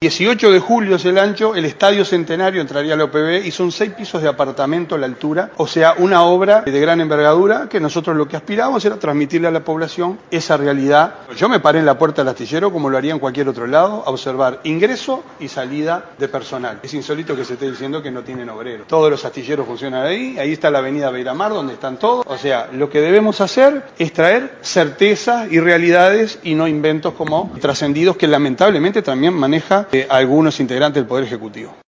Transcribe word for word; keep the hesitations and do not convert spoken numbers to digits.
dieciocho de julio es el ancho, el Estadio Centenario entraría a la O P B y son seis pisos de apartamento a la altura, o sea, una obra de gran envergadura que nosotros lo que aspiramos era transmitirle a la población esa realidad. Yo me paré en la puerta del astillero como lo haría en cualquier otro lado, a observar ingreso y salida de personal. Es insólito que se esté diciendo que no tienen obreros. Todos los astilleros funcionan ahí, ahí está la avenida Beiramar donde están todos. O sea, lo que debemos hacer es traer certezas y realidades y no inventos como trascendidos que lamentablemente también maneja eh, algunos integrantes del Poder Ejecutivo.